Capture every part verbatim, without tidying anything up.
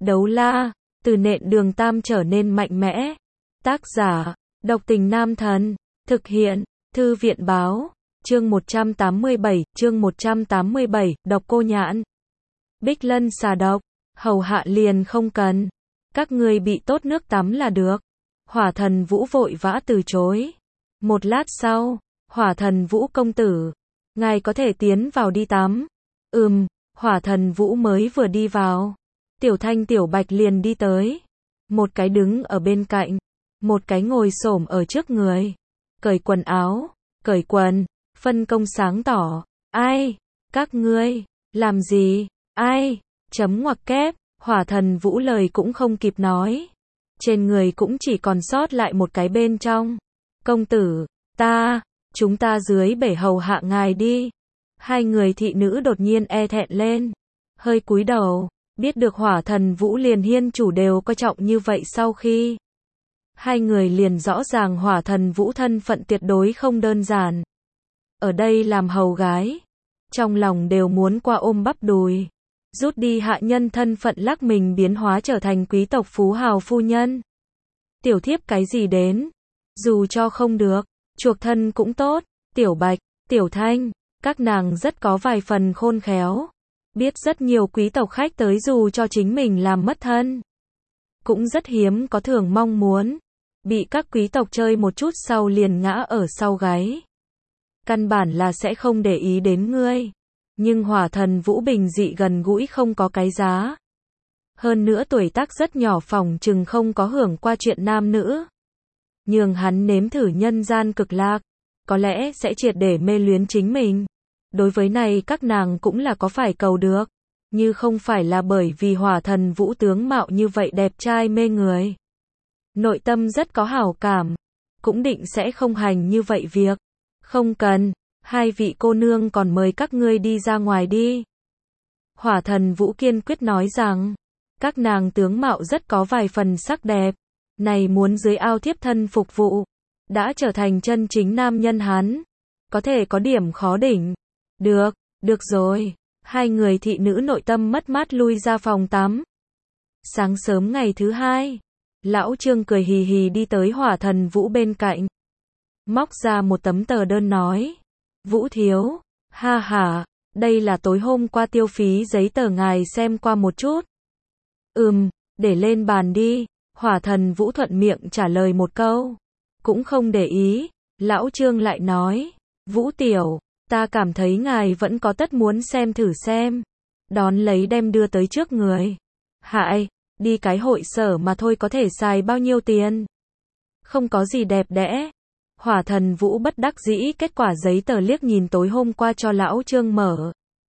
Đấu la, từ nện đường tam trở nên mạnh mẽ. Tác giả, độc tình nam thần. Thực hiện, thư viện báo. Chương một trăm tám mươi bảy, chương một trăm tám mươi bảy, độc cô nhạn. Bích Lân xà độc, hầu hạ liền không cần. Các ngươi bị tốt nước tắm là được. Hỏa thần Vũ vội vã từ chối. Một lát sau, Hỏa thần Vũ công tử, ngài có thể tiến vào đi tắm. Ừm, Hỏa thần Vũ mới vừa đi vào. Tiểu Thanh Tiểu Bạch liền đi tới. Một cái đứng ở bên cạnh, một cái ngồi xổm ở trước người. Cởi quần áo, cởi quần, phân công sáng tỏ. Ai? Các ngươi, làm gì? Ai? Chấm ngoặc kép, Hỏa thần Vũ lời cũng không kịp nói. Trên người cũng chỉ còn sót lại một cái bên trong. Công tử, ta, chúng ta dưới bể hầu hạ ngài đi. Hai người thị nữ đột nhiên e thẹn lên. Hơi cúi đầu, biết được Hỏa thần Vũ liền hiên chủ đều coi trọng như vậy sau khi. Hai người liền rõ ràng Hỏa thần Vũ thân phận tuyệt đối không đơn giản. Ở đây làm hầu gái, trong lòng đều muốn qua ôm bắp đùi. Rút đi hạ nhân thân phận lắc mình biến hóa trở thành quý tộc phú hào phu nhân. Tiểu thiếp cái gì đến? Dù cho không được, chuộc thân cũng tốt. Tiểu Bạch, Tiểu Thanh, các nàng rất có vài phần khôn khéo. Biết rất nhiều quý tộc khách tới dù cho chính mình làm mất thân. Cũng rất hiếm có thường mong muốn. Bị các quý tộc chơi một chút sau liền ngã ở sau gáy. Căn bản là sẽ không để ý đến ngươi. Nhưng Hỏa thần Vũ bình dị gần gũi không có cái giá. Hơn nữa tuổi tác rất nhỏ phỏng chừng không có hưởng qua chuyện nam nữ. Nhường hắn nếm thử nhân gian cực lạc. Có lẽ sẽ triệt để mê luyến chính mình. Đối với này các nàng cũng là có phải cầu được. Như không phải là bởi vì Hỏa thần Vũ tướng mạo như vậy đẹp trai mê người. Nội tâm rất có hảo cảm. Cũng định sẽ không hành như vậy việc. Không cần. Hai vị cô nương còn mời các ngươi đi ra ngoài đi. Hỏa thần Vũ kiên quyết nói rằng. Các nàng tướng mạo rất có vài phần sắc đẹp. Này muốn dưới ao thiếp thân phục vụ. Đã trở thành chân chính nam nhân hắn. Có thể có điểm khó đỉnh. Được, được rồi. Hai người thị nữ nội tâm mất mát lui ra phòng tắm. Sáng sớm ngày thứ hai. Lão Trương cười hì hì đi tới Hỏa thần Vũ bên cạnh. Móc ra một tấm tờ đơn nói. Vũ thiếu, ha ha, đây là tối hôm qua tiêu phí giấy tờ ngài xem qua một chút. Ừm, để lên bàn đi. Hỏa thần Vũ thuận miệng trả lời một câu. Cũng không để ý. Lão Trương lại nói. Vũ tiểu, ta cảm thấy ngài vẫn có tất muốn xem thử xem. Đón lấy đem đưa tới trước người. Hại, đi cái hội sở mà thôi có thể xài bao nhiêu tiền. Không có gì đẹp đẽ. Hỏa thần Vũ bất đắc dĩ kết quả giấy tờ liếc nhìn tối hôm qua cho lão Trương mở.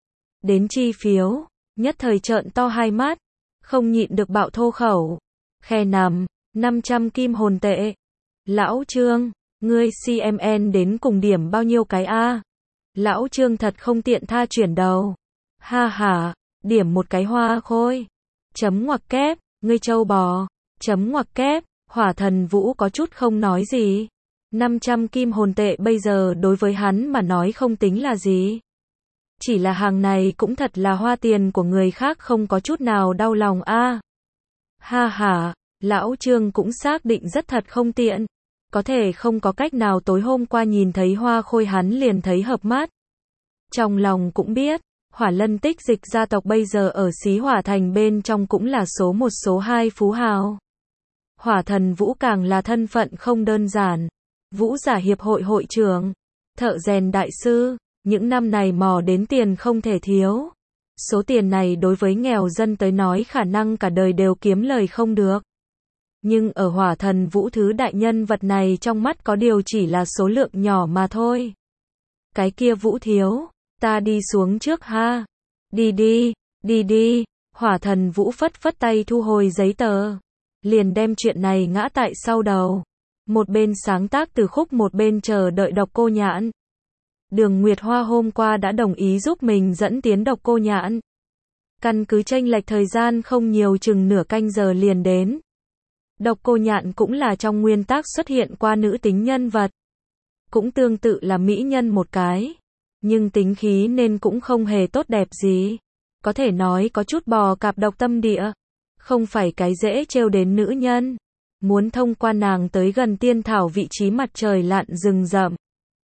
Đến chi phiếu, nhất thời trợn to hai mắt, không nhịn được bạo thô khẩu. Khe nằm, năm trăm kim hồn tệ. Lão Trương, ngươi xê em en đến cùng điểm bao nhiêu cái a? Lão Trương thật không tiện tha chuyển đầu. Ha ha, điểm một cái hoa khôi. Chấm ngoặc kép, ngươi trâu bò. Chấm ngoặc kép, Hỏa thần Vũ có chút không nói gì. năm trăm kim hồn tệ bây giờ đối với hắn mà nói không tính là gì. Chỉ là hàng này cũng thật là hoa tiền của người khác không có chút nào đau lòng a. À. Ha ha, lão Trương cũng xác định rất thật không tiện. Có thể không có cách nào tối hôm qua nhìn thấy hoa khôi hắn liền thấy hợp mắt. Trong lòng cũng biết, Hỏa Lân Tích Dịch gia tộc bây giờ ở Xí Hỏa Thành bên trong cũng là số một số hai phú hào. Hỏa thần Vũ càng là thân phận không đơn giản. Vũ giả hiệp hội hội trưởng, thợ rèn đại sư, những năm này mò đến tiền không thể thiếu. Số tiền này đối với nghèo dân tới nói khả năng cả đời đều kiếm lời không được. Nhưng ở Hỏa thần Vũ thứ đại nhân vật này trong mắt có điều chỉ là số lượng nhỏ mà thôi. Cái kia Vũ thiếu, ta đi xuống trước ha. Đi đi, đi đi, Hỏa thần Vũ phất phất tay thu hồi giấy tờ. Liền đem chuyện này ngã tại sau đầu. Một bên sáng tác từ khúc một bên chờ đợi độc cô nhạn. Đường Nguyệt Hoa hôm qua đã đồng ý giúp mình dẫn tiến độc cô nhạn. Căn cứ chênh lệch thời gian không nhiều chừng nửa canh giờ liền đến. Độc cô nhạn cũng là trong nguyên tác xuất hiện qua nữ tính nhân vật. Cũng tương tự là mỹ nhân một cái. Nhưng tính khí nên cũng không hề tốt đẹp gì. Có thể nói có chút bò cạp độc tâm địa. không phải cái dễ trêu đến nữ nhân. Muốn thông qua nàng tới gần tiên thảo vị trí mặt trời lặn rừng rậm.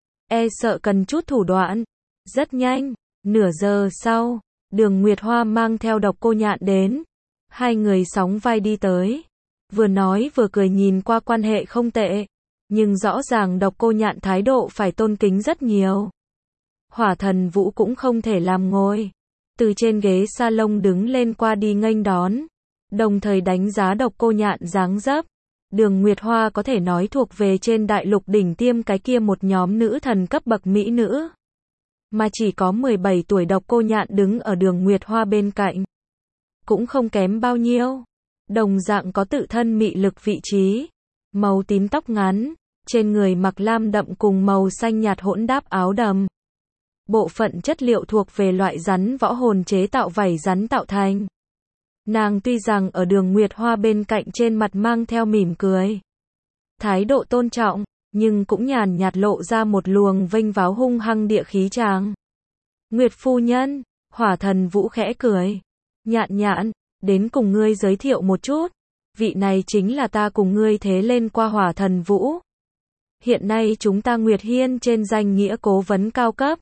E sợ cần chút thủ đoạn. Rất nhanh, nửa giờ sau, Đường Nguyệt Hoa mang theo Độc Cô Nhạn đến. Hai người sóng vai đi tới. Vừa nói vừa cười, nhìn qua quan hệ không tệ. Nhưng rõ ràng Độc Cô Nhạn thái độ phải tôn kính rất nhiều. Hỏa Thần Vũ cũng không thể làm ngồi. Từ trên ghế salon đứng lên qua đi nghênh đón. Đồng thời đánh giá Độc Cô Nhạn dáng dấp. Đường Nguyệt Hoa có thể nói thuộc về trên đại lục đỉnh tiêm cái kia một nhóm nữ thần cấp bậc mỹ nữ. Mà chỉ có mười bảy tuổi Độc Cô Nhạn đứng ở Đường Nguyệt Hoa bên cạnh. Cũng không kém bao nhiêu. Đồng dạng có tự thân mị lực vị trí. Màu tím tóc ngắn, trên người mặc lam đậm cùng màu xanh nhạt hỗn đáp áo đầm. Bộ phận chất liệu thuộc về loại rắn võ hồn chế tạo vảy rắn tạo thành. Nàng tuy rằng ở Đường Nguyệt Hoa bên cạnh trên mặt mang theo mỉm cười. Thái độ tôn trọng, nhưng cũng nhàn nhạt lộ ra một luồng vênh váo hung hăng địa khí tràng. Nguyệt phu nhân, Hỏa Thần Vũ khẽ cười. Nhạn nhạn, đến cùng ngươi giới thiệu một chút. Vị này chính là ta cùng ngươi thế lên qua Hỏa Thần Vũ. Hiện nay chúng ta Nguyệt Hiên trên danh nghĩa cố vấn cao cấp.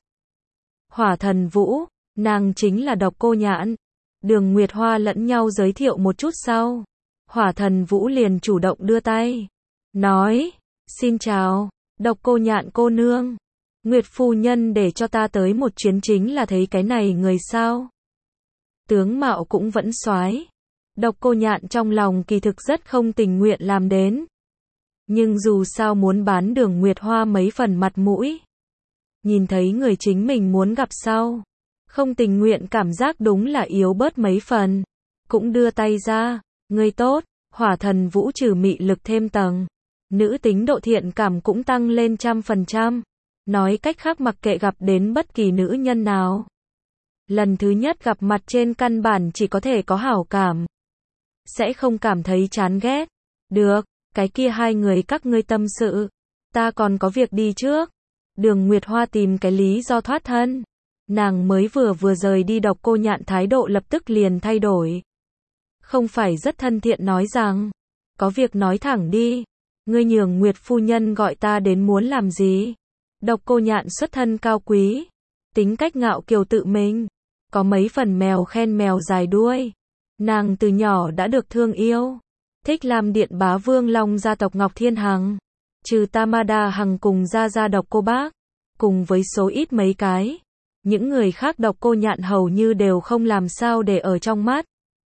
Hỏa Thần Vũ, nàng chính là Độc Cô Nhạn. Đường Nguyệt Hoa lẫn nhau giới thiệu một chút sau. Hỏa Thần Vũ liền chủ động đưa tay. Nói, xin chào, Độc Cô Nhạn cô nương. Nguyệt phu nhân để cho ta tới một chuyến chính là thấy cái này người sao. Tướng mạo cũng vẫn soái. Độc Cô Nhạn trong lòng kỳ thực rất không tình nguyện làm đến. Nhưng dù sao muốn bán Đường Nguyệt Hoa mấy phần mặt mũi. Nhìn thấy người chính mình muốn gặp sau. Không tình nguyện cảm giác đúng là yếu bớt mấy phần. Cũng đưa tay ra. Người tốt, Hỏa Thần Vũ trừ mị lực thêm tầng. Nữ tính độ thiện cảm cũng tăng lên trăm phần trăm. Nói cách khác mặc kệ gặp đến bất kỳ nữ nhân nào. Lần thứ nhất gặp mặt trên căn bản chỉ có thể có hảo cảm. Sẽ không cảm thấy chán ghét. Được, cái kia hai người các ngươi tâm sự. Ta còn có việc đi trước. Đường Nguyệt Hoa tìm cái lý do thoát thân. Nàng mới vừa vừa rời đi, Độc Cô Nhạn thái độ lập tức liền thay đổi. Không phải rất thân thiện nói rằng. Có việc nói thẳng đi. Ngươi nhường Nguyệt phu nhân gọi ta đến muốn làm gì? Độc Cô Nhạn xuất thân cao quý. Tính cách ngạo kiều tự mình. Có mấy phần mèo khen mèo dài đuôi. Nàng từ nhỏ đã được thương yêu. Thích làm điện bá vương long gia tộc Ngọc Thiên Hằng. Trừ Tamada Hằng cùng gia gia Độc Cô Bác. Cùng với số ít mấy cái. Những người khác Độc Cô Nhạn hầu như đều không làm sao để ở trong mắt.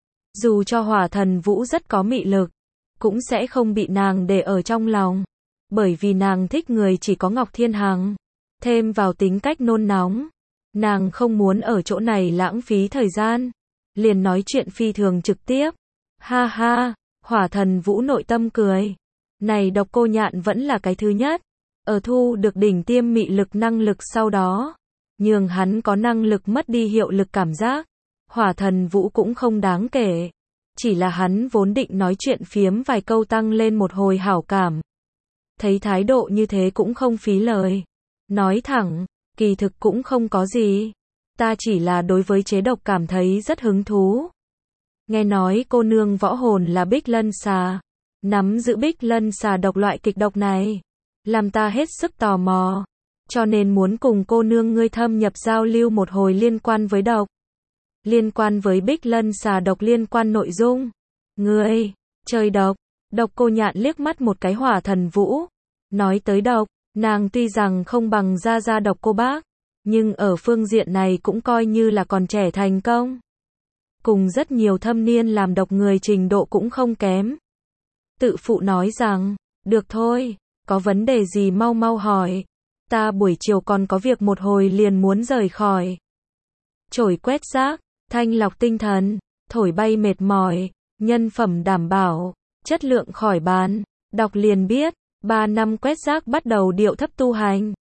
Dù cho Hỏa Thần Vũ rất có mị lực. Cũng sẽ không bị nàng để ở trong lòng. Bởi vì nàng thích người chỉ có Ngọc Thiên Hằng. Thêm vào tính cách nôn nóng. Nàng không muốn ở chỗ này lãng phí thời gian. Liền nói chuyện phi thường trực tiếp. Ha ha, Hỏa Thần Vũ nội tâm cười. Này Độc Cô Nhạn vẫn là cái thứ nhất. Ở thu được đỉnh tiêm mị lực năng lực sau đó. Nhưng hắn có năng lực mất đi hiệu lực cảm giác. Hỏa Thần Vũ cũng không đáng kể. Chỉ là hắn vốn định nói chuyện phiếm vài câu tăng lên một hồi hảo cảm. Thấy thái độ như thế cũng không phí lời. Nói thẳng, kỳ thực cũng không có gì. Ta chỉ là đối với chế độc cảm thấy rất hứng thú. Nghe nói cô nương võ hồn là Bích Lân Xà. Nắm giữ Bích Lân Xà độc loại kịch độc này. Làm ta hết sức tò mò. Cho nên muốn cùng cô nương ngươi thâm nhập giao lưu một hồi liên quan với độc. Liên quan với Bích Lân Xà độc liên quan nội dung. Ngươi, chơi độc. Độc Cô Nhạn liếc mắt một cái Hỏa Thần Vũ. Nói tới độc, nàng tuy rằng không bằng gia gia Độc Cô Bác. Nhưng ở phương diện này cũng coi như là còn trẻ thành công. Cùng rất nhiều thâm niên làm độc người trình độ cũng không kém. Tự phụ nói rằng, được thôi, có vấn đề gì mau mau hỏi. Ta buổi chiều còn có việc một hồi liền muốn rời khỏi. Chổi quét rác, thanh lọc tinh thần, thổi bay mệt mỏi, nhân phẩm đảm bảo, chất lượng khỏi bàn. Đọc liền biết, ba năm quét rác bắt đầu điệu thấp tu hành.